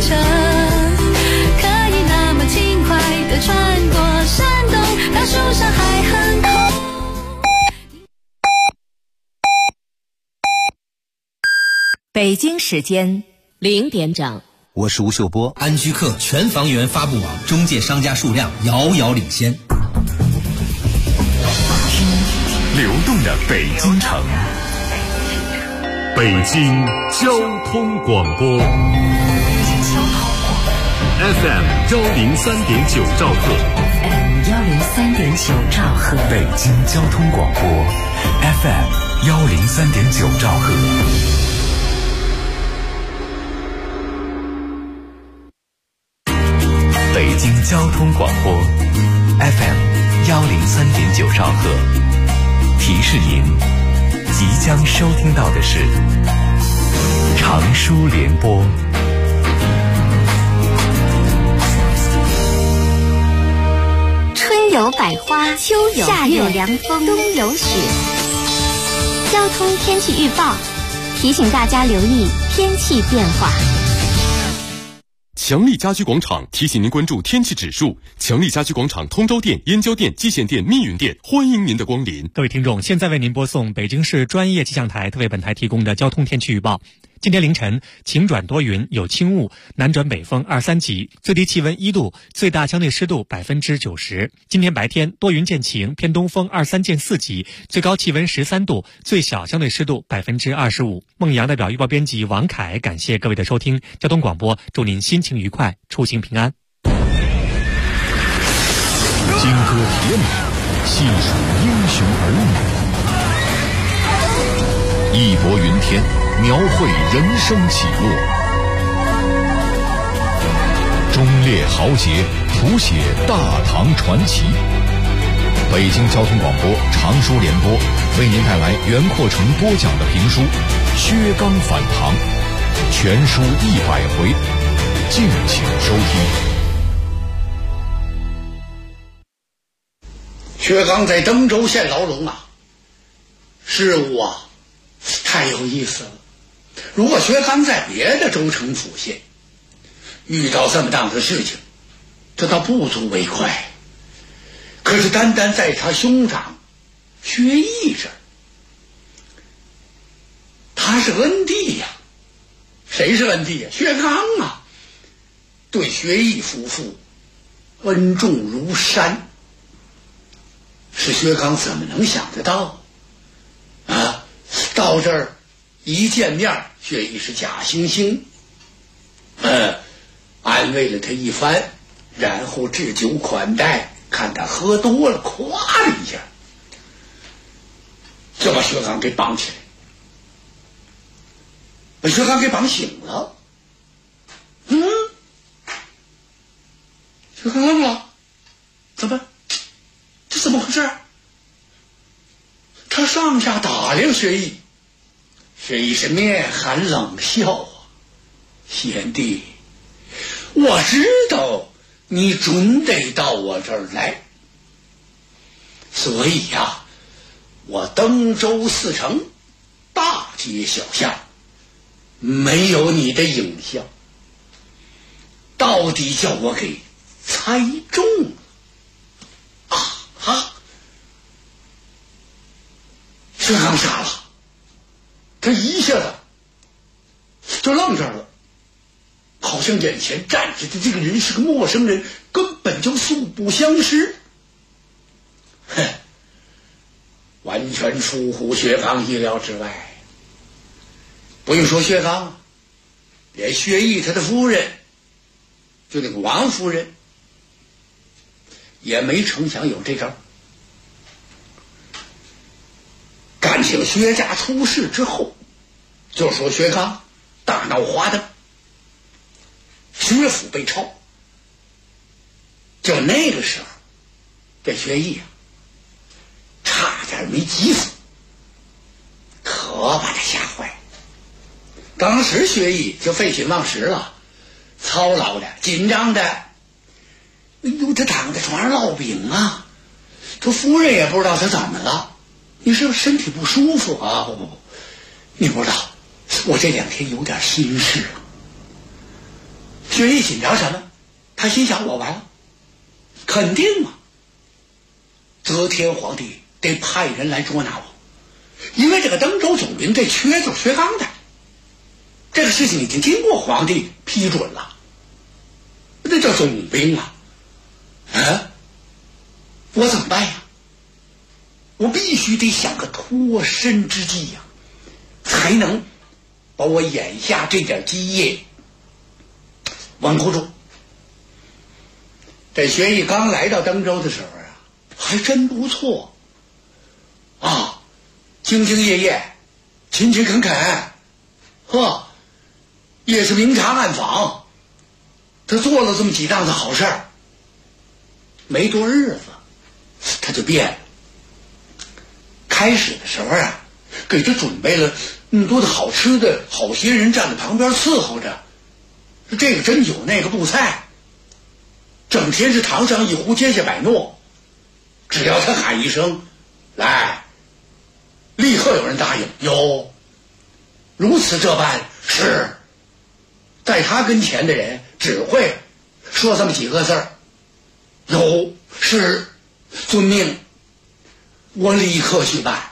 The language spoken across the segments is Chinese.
车，可以那么轻快地穿过山洞，大树上还很空。 北京时间0点整， 我是吴秀波。 安居客全房源发布网中介商家数量遥遥领先。 流动的北京城，北京交通广播 FM 103.9兆赫， 103.9兆赫， 北京交通广播 FM 103.9兆赫。北京交通广播 FM 103.9兆赫，提示您，即将收听到的是长舒联播。 春有百花，秋有夏有凉风，冬有雪。交通天气预报提醒大家留意天气变化。 强力家居广场提醒您关注天气指数。强力家居广场通州店、燕郊店、蓟县店、密云店，欢迎您的光临。 各位听众，现在为您播送北京市专业气象台特为本台提供的交通天气预报。今天凌晨晴转多云，有轻雾，南转北风2、3级，最低气温1度，最大相对湿度90%。今天白天多云见晴，偏东风2、3见4级，最高气温13度，最小相对湿度25%。孟阳代表预报编辑王凯，感谢各位的收听。交通广播祝您心情愉快，出行平安。 金戈铁马，细数英雄儿女，义薄云天，描绘人生起落，忠烈豪杰，谱写大唐传奇。北京交通广播长舒联播为您带来袁阔成播讲的评书《薛刚反唐》，全书100回，敬请收听。 薛刚在登州县牢笼啊，事物啊太有意思了。如果薛刚在别的州城府县遇到这么大的事情，这倒不足为怪。可是单单在他兄长薛毅这儿，他是恩弟呀。谁是恩弟呀？薛刚啊，对薛毅夫妇恩重如山。是薛刚怎么能想得到啊？到这儿一见面，薛毅是假惺惺安慰了他一番，然后置酒款待，看他喝多了，咵的一下就把薛刚给绑起来，把薛刚给绑醒了。薛刚愣了，这怎么回事？他上下打量薛毅，薛毅是面含冷笑啊。贤弟，我知道你准得到我这儿来，所以呀，我登州4城大街小巷没有你的影像，到底叫我给猜中了。薛刚傻了，他一下子就愣这儿了，好像眼前站着的这个人是个陌生人，根本就素不相识。完全出乎薛刚意料之外。不用说薛刚，连薛毅他的夫人，就那个王夫人，也没成想有这招。感情薛家出事之后，就说薛刚大闹花灯，薛府被抄。就那个时候，这薛毅啊，差点没急死，可把他吓坏。当时薛毅就废寝忘食了，操劳的，紧张的，哎呦，他躺在床上烙饼啊，他夫人也不知道他怎么了。你是不是身体不舒服啊？不，你不知道，我这2天有点心事啊。 薛毅紧张什么？他心想我完了，肯定啊，则天皇帝得派人来捉拿我，因为这个登州总兵这缺就是薛刚的，这个事情已经经过皇帝批准了，这叫总兵啊。我怎么办呀？我必须得想个脱身之计呀，才能把我眼下这点基业稳固住。这薛毅刚来到登州的时候啊，还真不错啊，兢兢业业，勤勤恳恳，也是明察暗访，他做了这么几档子好事儿。没多日子他就变了。开始的时候啊，给他准备了那么多的好吃的，好些人站在旁边伺候着，这个斟酒那个布菜，整天是堂上一壶，接下摆诺，只要他喊一声来，立刻有人答应。有如此这般，是在他跟前的人只会说这么几个字儿，有是遵命，我立刻去办。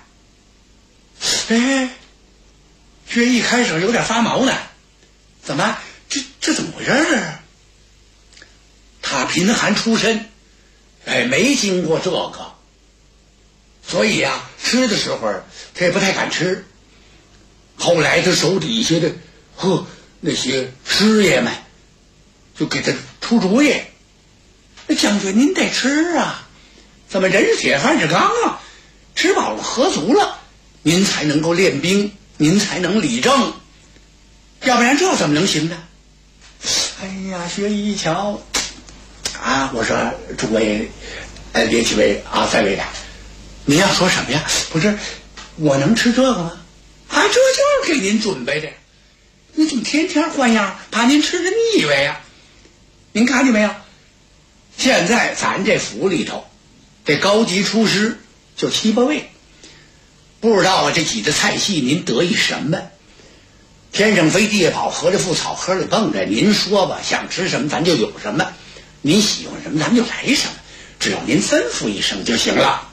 薛毅开始有点发毛呢，怎么这怎么回事啊？他贫寒出身，没经过这个，所以啊，吃的时候他也不太敢吃。后来他手底下的那些师爷们就给他出主意，将军您得吃啊，怎么人是铁饭是钢啊，吃饱了喝足了您才能够练兵，您才能理政，要不然这怎么能行呢？哎呀，薛毅一瞧啊，我说诸位列几位啊，在位的，您要说什么呀？不是我能吃这个吗？这就是给您准备的，你怎么天天换样，怕您吃着腻歪呀？您看见没有，现在咱这府里头这高级厨师就7、8位，不知道这几个菜系您得意什么？天上飞地下跑，合着副草盒里蹦着，您说吧，想吃什么咱就有什么，您喜欢什么咱就来什么，只要您吩咐一声就行了。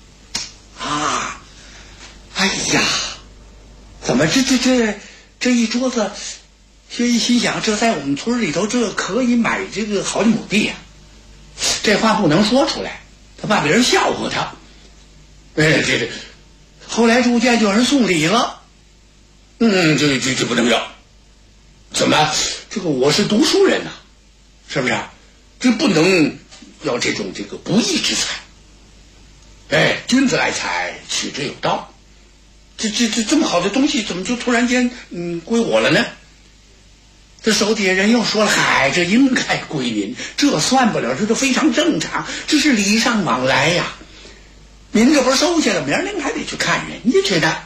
哎呀，怎么这一桌子，薛毅心想，这在我们村里头，这可以买这个好几亩地呀。这话不能说出来，他怕别人笑话他。这后来逐渐就有人送礼了。这不能要。怎么？这个我是读书人呐，是不是？这不能要这种这个不义之财。君子爱财，取之有道。这么好的东西，怎么就突然间归我了呢？这手底下人又说了，这应该归您，这算不了，这非常正常，这是礼尚往来呀。您这不是收下了，明儿您还得去看人家去呢。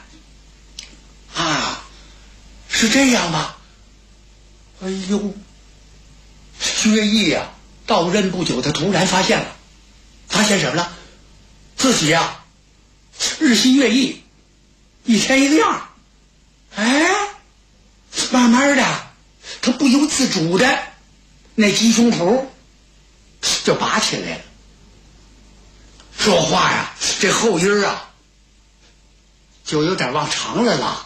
是这样吗？哎呦，薛毅呀，到任不久，他突然发现什么了？自己呀，日新月异，一天一个样。慢慢的，他不由自主的那鸡胸脯就拔起来了。说话呀，这后音啊，就有点往长了了。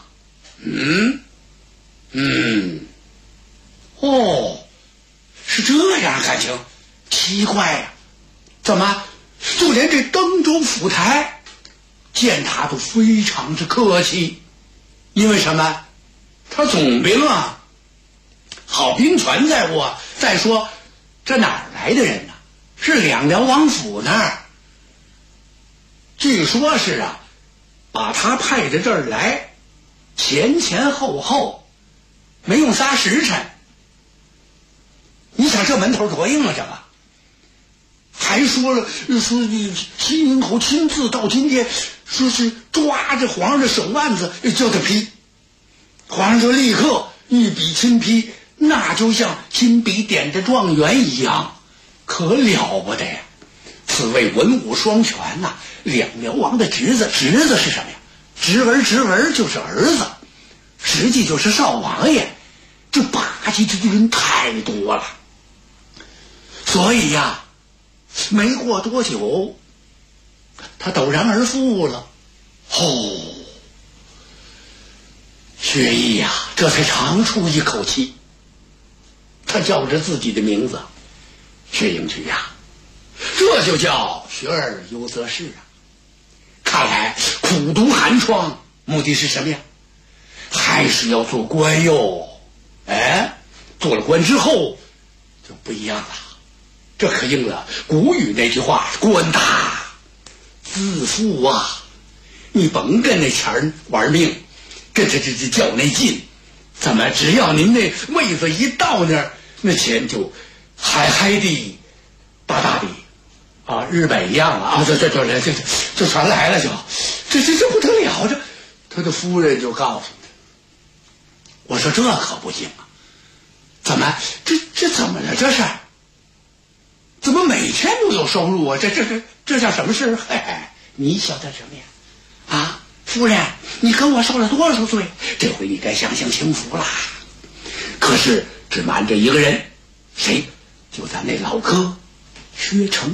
是这样感情，奇怪呀，怎么就连这登州府台见他都非常之客气？因为什么？他总兵啊，好兵权在握。再说这哪儿来的人呢？是两辽王府那儿，据说是把他派到这儿来，前后没用3时辰。你想这门头多硬啊，这个还说了，说西宁侯亲自到今天，说是抓着皇上的手腕子叫他批，皇上就立刻一笔亲批，那就像亲笔点的状元一样，可了不得呀！此谓文武双全呐。两辽王的侄子是什么呀？侄儿就是儿子，实际就是少王爷，就把打击的人太多了，所以呀，没过多久，他陡然而富了。薛毅呀，这才长出一口气。他叫着自己的名字，薛应渠呀，这就叫学而优则仕啊。看来苦读寒窗目的是什么呀？还是要做官哟。做了官之后就不一样了，这可应了古语那句话，官大自负啊。你甭跟那钱儿玩命，跟着这较那劲，怎么只要您那位子一到那儿，那钱就嗨嗨的大大的啊，日本一样啊，这传来了，这不得了，这他的夫人就告诉他，我说这可不行啊，怎么这怎么了？这是怎么每天都有收入啊？这叫什么事？你晓得什么呀？啊，夫人，你跟我受了多少罪？这回你该享享清福啦。可是只瞒着一个人，谁？就咱那老哥薛成。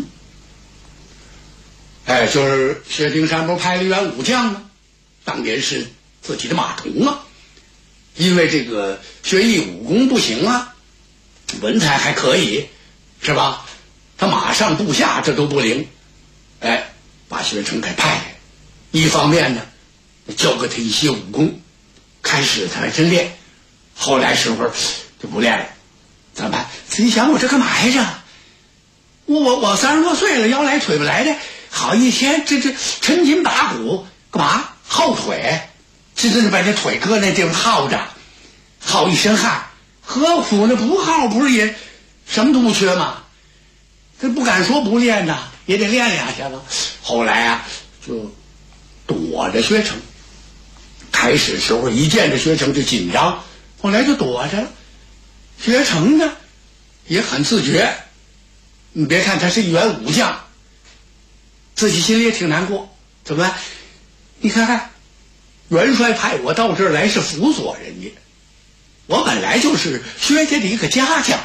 就是薛丁山不是派了员武将吗？当年是自己的马童啊，因为这个薛毅武功不行啊，文采还可以，是吧？他马上部下这都不灵，把薛成给派来。一方面呢，教给他一些武功，开始他还真练，后来时候就不练了。怎么办？自己想我这干嘛呀？我30多岁了，腰来腿不来的，好一天这抻筋打骨干嘛？耗腿，这把这腿搁那地方耗着，耗一身汗，何苦呢？不耗不是也什么都不缺吗？他不敢说不练呐，也得练2下子。后来啊，就躲着薛成。开始时候一见着薛成就紧张，后来就躲着了。薛成呢也很自觉，你别看他是一员武将，自己心里也挺难过。怎么办？你看看，元帅派我到这儿来是辅佐人家，我本来就是薛家的一个家将，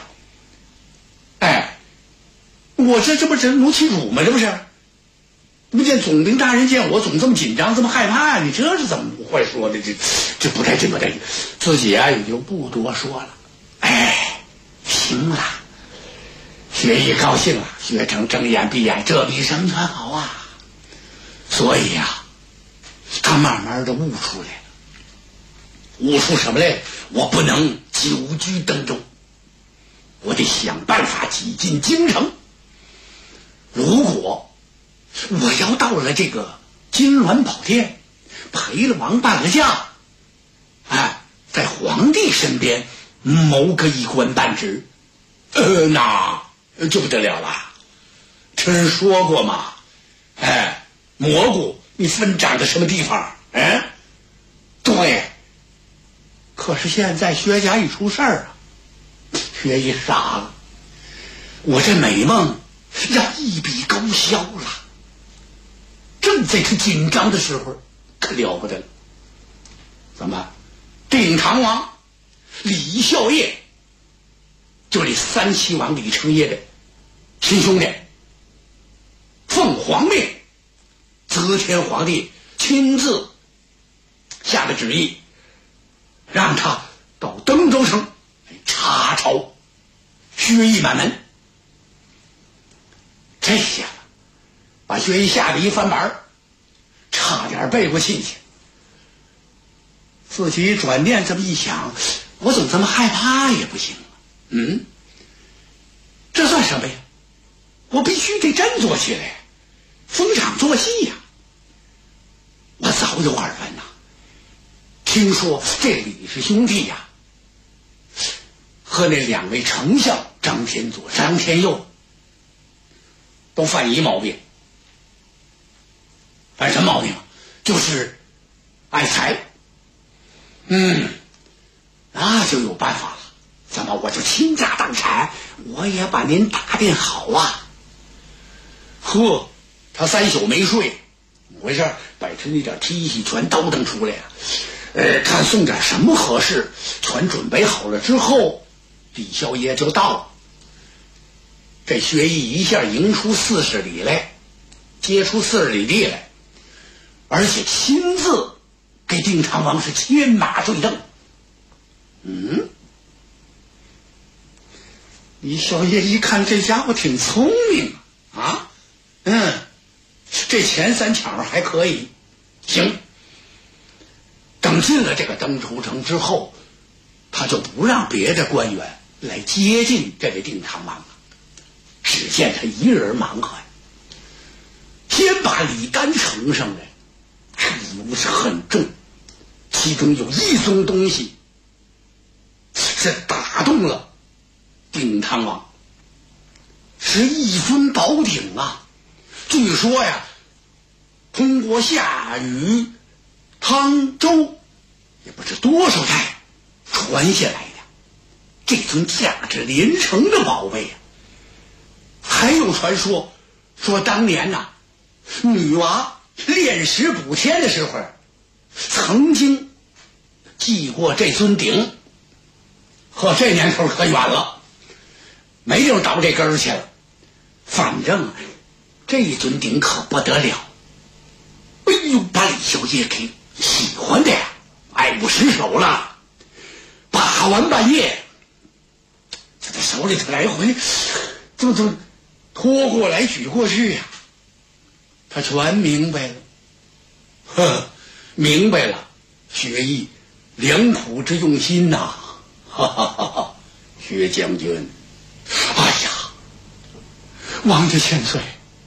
我这不是奴欺主吗？这不是？不见总兵大人见我总这么紧张，这么害怕，你这是怎么会说的？这不对，自己啊也就不多说了。行了，薛毅高兴了，薛成睁眼闭眼，这比什么全好啊！所以呀，他慢慢的悟出来了，悟出什么来？我不能久居登州，我得想办法挤进京城。如果我要到了这个金銮宝殿，陪了王半个将，在皇帝身边谋个一官半职，那就不得了了。听人说过嘛，蘑菇你分长在什么地方？对。可是现在薛家一出事儿啊，薛一傻了，我这美梦要一笔勾销了。正在他紧张的时候，可了不得了。怎么？定唐王李孝业，就这3齐王李成业的亲兄弟，奉皇命，则天皇帝亲自下的旨意，让他到登州城查抄薛毅满门。这下把薛毅吓得一翻板，差点背过气去。自己转念这么一想，我总这么害怕也不行啊。这算什么呀？我必须得振作起来，逢场作戏呀。我早有耳闻呐，听说这李氏兄弟呀，和那2位丞相张天佐、张天佑都犯一毛病。犯什么毛病？就是爱财。那就有办法了。怎么？我就倾家荡产，我也把您打点好啊。他3宿没睡，怎么回事？把他那点提议全倒腾出来了。看送点什么合适，全准备好了之后， 李孝业就到了。这薛毅一下迎出40里来，接出40里地来，而且亲自给定昌王是牵马对阵。李孝业一看这家伙挺聪明啊，这前3抢还可以，行。等进了这个登州城之后，他就不让别的官员来接近这位定昌王了，只见他一人忙活呀。先把李干呈上来，这礼物是很重，其中有一宗东西是打动了定昌王，是一尊宝鼎啊。据说呀，通过夏禹汤周也不知多少代传下来的这尊价值连城的宝贝啊。还有传说说当年呐，女娲炼石补天的时候曾经祭过这尊鼎，呵，这年头可远了，没地方倒这根儿去了。反正这尊鼎可不得了，哎呦，把李孝业给喜欢的呀，爱不释手了。把玩半夜，在他手里头来回就拖过来举过去呀，他全明白了。明白了，薛毅良苦之用心呐！哈哈哈哈！薛将军，哎呀，王家千岁，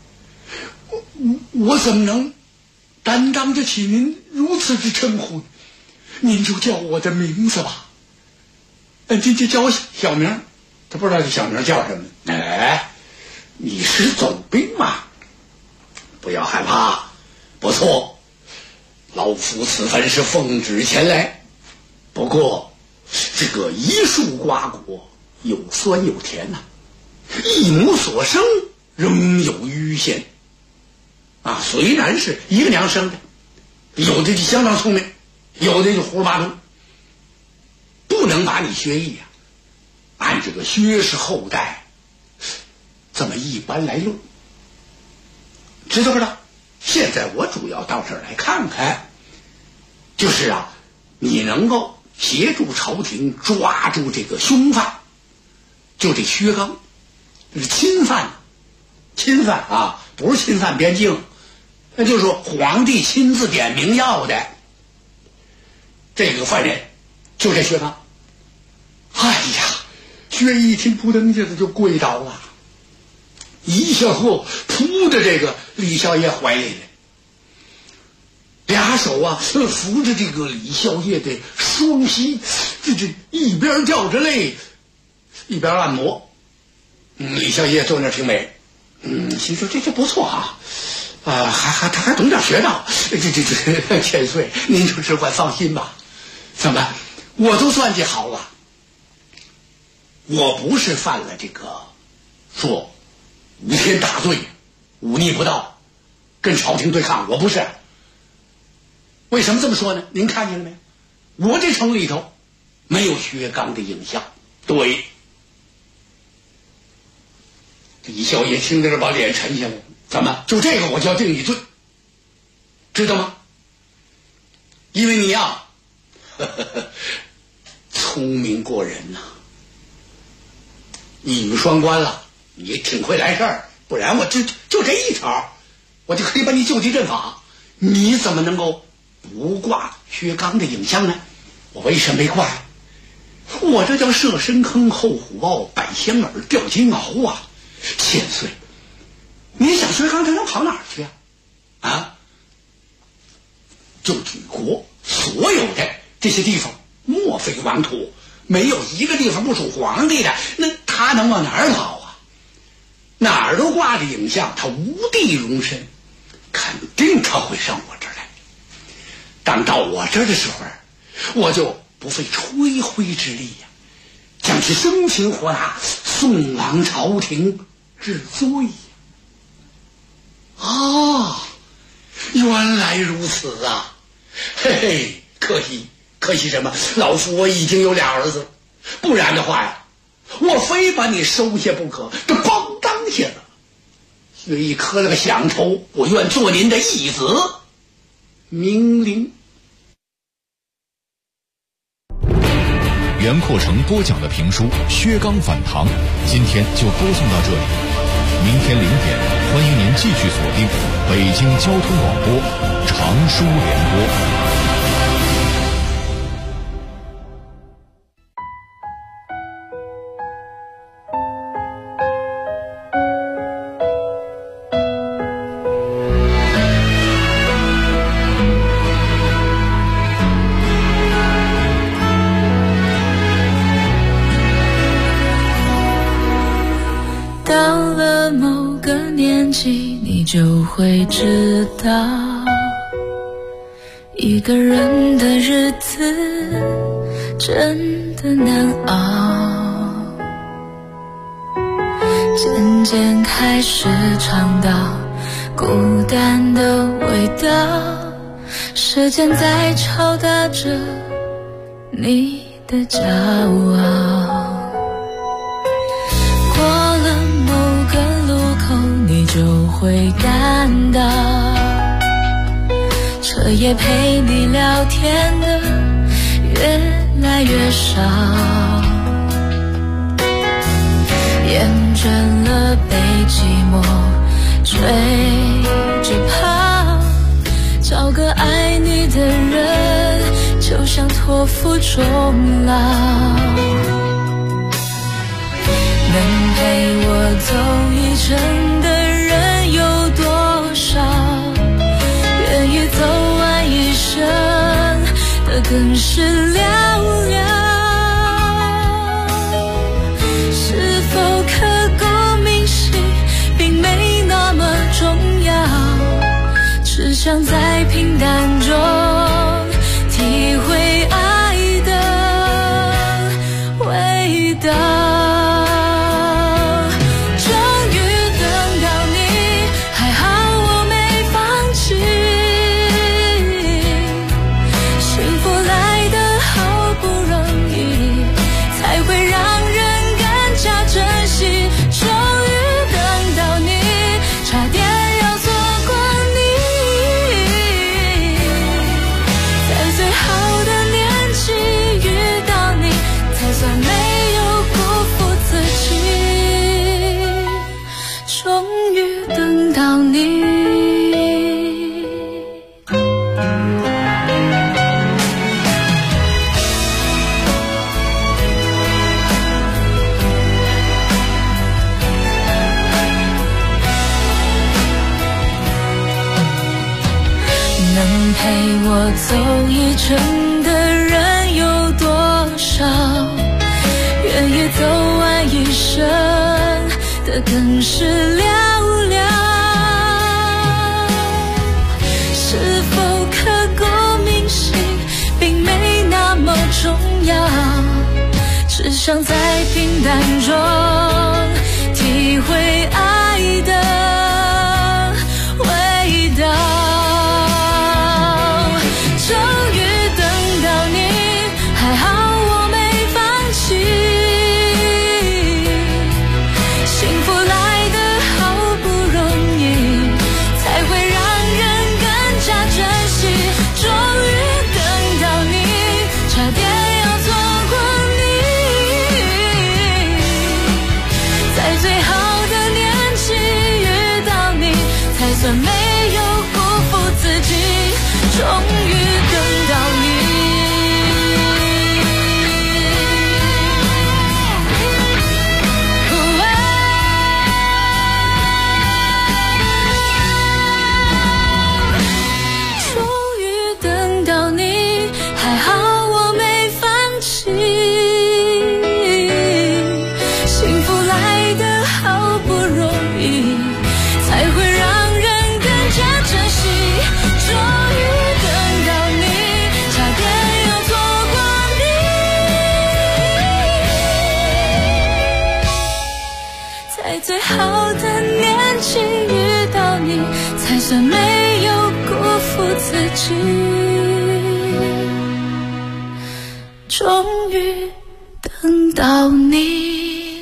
我怎么能担当得起您如此之称呼？您就叫我的名字吧。这叫我小名，他不知道这小名叫什么。哎，你是总兵嘛，不要害怕。不错，老夫此番是奉旨前来，不过这个一树瓜果有酸有甜呐，一母所生仍有余嫌啊。虽然是一个娘生的，有的就相当聪明，有的就胡说八道，不能把你薛毅啊按这个薛氏后代这么一般来论，知道不知道？现在我主要到这儿来看看，就是啊，你能够协助朝廷抓住这个凶犯，就这薛刚，是侵犯啊，不是侵犯边境，那就是说皇帝亲自点名要的这个犯人，就这薛刚。哎呀，薛毅一听扑腾一下子就跪倒了，一下后扑到这个李孝业怀里来，俩手啊扶着这个李孝业的双膝，这一边掉着泪一边按摩。李孝业坐那挺美，心说这不错啊，他还懂点学道。这千岁，您就只管放心吧。怎么，我都算计好了，我不是犯了这个说无天大罪，忤逆不道，跟朝廷对抗，我不是。为什么这么说呢？您看见了没？我这城里头没有薛刚的影像。对，李孝业听着这把脸沉下来，怎么就这个我就要定你罪，知道吗？因为你呀聪明过人呐，一语双关了，你挺会来事儿，不然我就这一条，我就可以把你就地正法。你怎么能够不挂薛刚的影像呢？我为什么没挂呀？我这叫设深坑后虎豹，摆香饵钓金鳌啊！千岁，你想薛刚他能跑哪儿去啊？啊，就举国所有的这些地方，莫非王土，没有一个地方不属皇帝的，那他能往哪儿跑啊？哪儿都挂着影像，他无地容身，肯定他会上我这儿来。当到我这儿的时候，我就不费吹灰之力呀，将其生擒活拿，送往朝廷治罪啊！原来如此啊！嘿嘿，可惜什么？老夫我已经有俩儿子，不然的话呀， 我非把你收下不可。这咣当下子，薛毅磕了个响头，我愿做您的义子。命令。 袁阔成播讲的评书《薛刚反唐》，今天就播送到这里。明天0点，欢迎您继续锁定北京交通广播长书联播。 到了某个年纪，你就会知道，一个人的日子真的难熬，渐渐开始尝到孤单的味道，时间在敲打着你的骄傲。就会感到，彻夜陪你聊天的越来越少，厌倦了被寂寞追着跑，找个爱你的人就像托付终老，能陪我走一程的人有多少？愿意走完一生的更是寥寥。是否刻骨铭心，并没那么重要，只想在平淡中体会爱的味道。陪我走一程的人有多少？愿意走完一生的更是寥寥。是否刻骨铭心，并没那么重要，只想在平淡中体会爱的味道。没有辜负自己，终于等到你。终于等到你，还好我没放弃。幸福来得好不容易，才会让最好的年纪遇到你，才算没有辜负自己。终于等到你。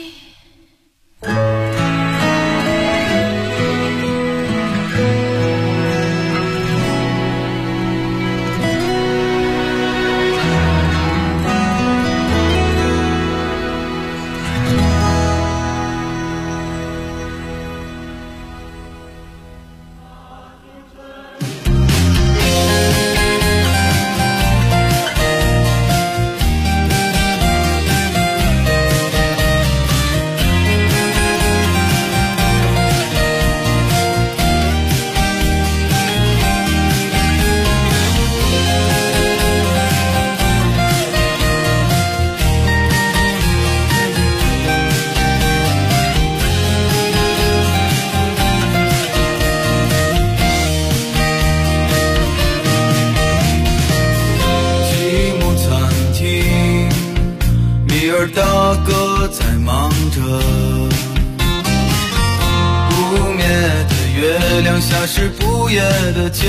不灭的月亮下是不夜的街，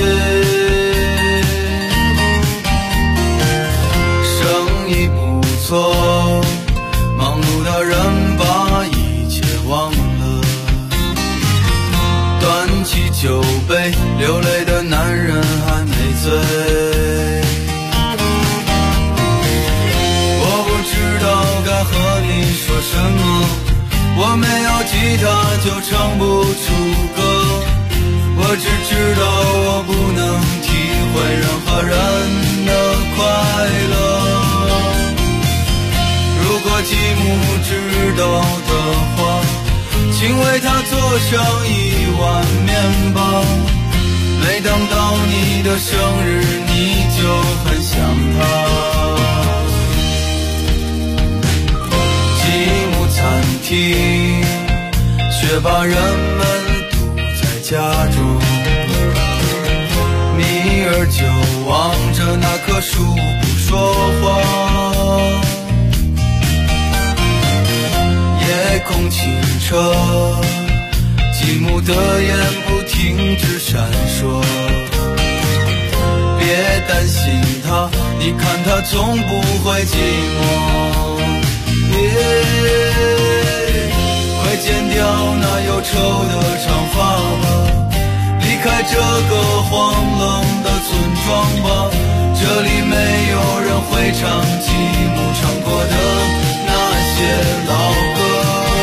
生意不错，忙碌的人把一切忘了，端起酒杯，流泪的男人还没醉。我不知道该和你说什么，我没有吉他就唱不出歌，我只知道我不能体会任何人的快乐。如果继母知道的话，请为他做上1碗面包，每当到你的生日你就很想他。继母餐厅却把人们堵在家中，米儿就望着那棵树不说话，夜空清澈，继母的眼不停止闪烁。别担心他，你看他从不会寂寞。快剪掉那忧愁的长发吧，离开这个荒冷的村庄吧，这里没有人会唱继母唱过的那些老歌。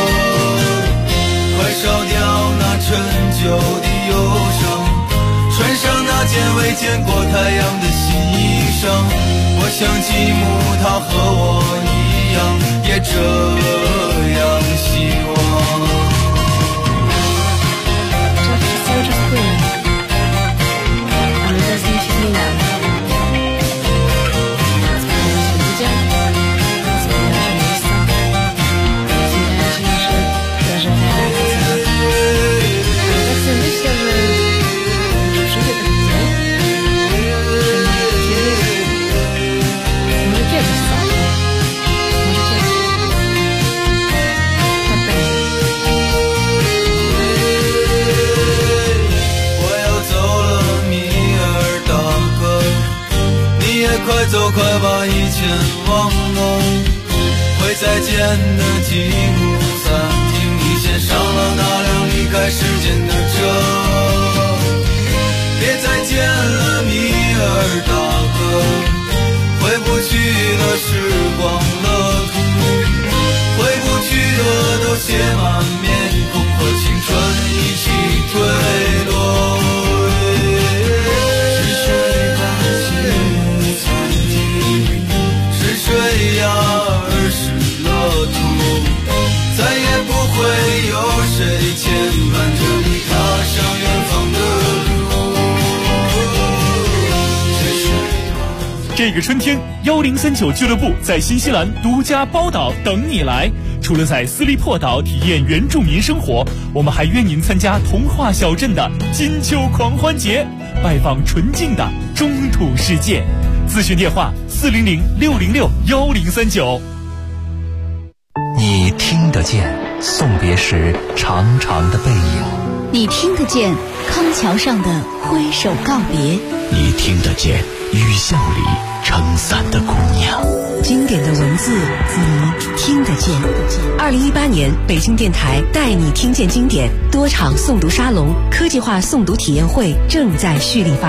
快烧掉那陈旧的忧伤，穿上那件未见过太阳的新衣裳。我想继母她和我一样，也这样希望。快走，快把以前忘了，会再见的继母餐厅，你先上了那辆离开时间的车。别再见了米尔大哥，回不去的时光乐土，回不去的都写满面孔，和青春一起坠落。水呀儿时乐土，再也不会有谁牵绊着你踏上远方的路。 这个春天，1039俱乐部在新西兰独家包岛等你来。除了在斯利珀岛体验原住民生活，我们还约您参加童话小镇的金秋狂欢节，拜访纯净的中土世界。咨询电话400-606-1039。 你听得见送别时长长的背影， 你听得见康桥上的挥手告别， 你听得见雨巷里撑伞的姑娘。 经典的文字你听得见。2018年北京电台带你听见经典多场诵读沙龙、科技化诵读体验会正在蓄力发展。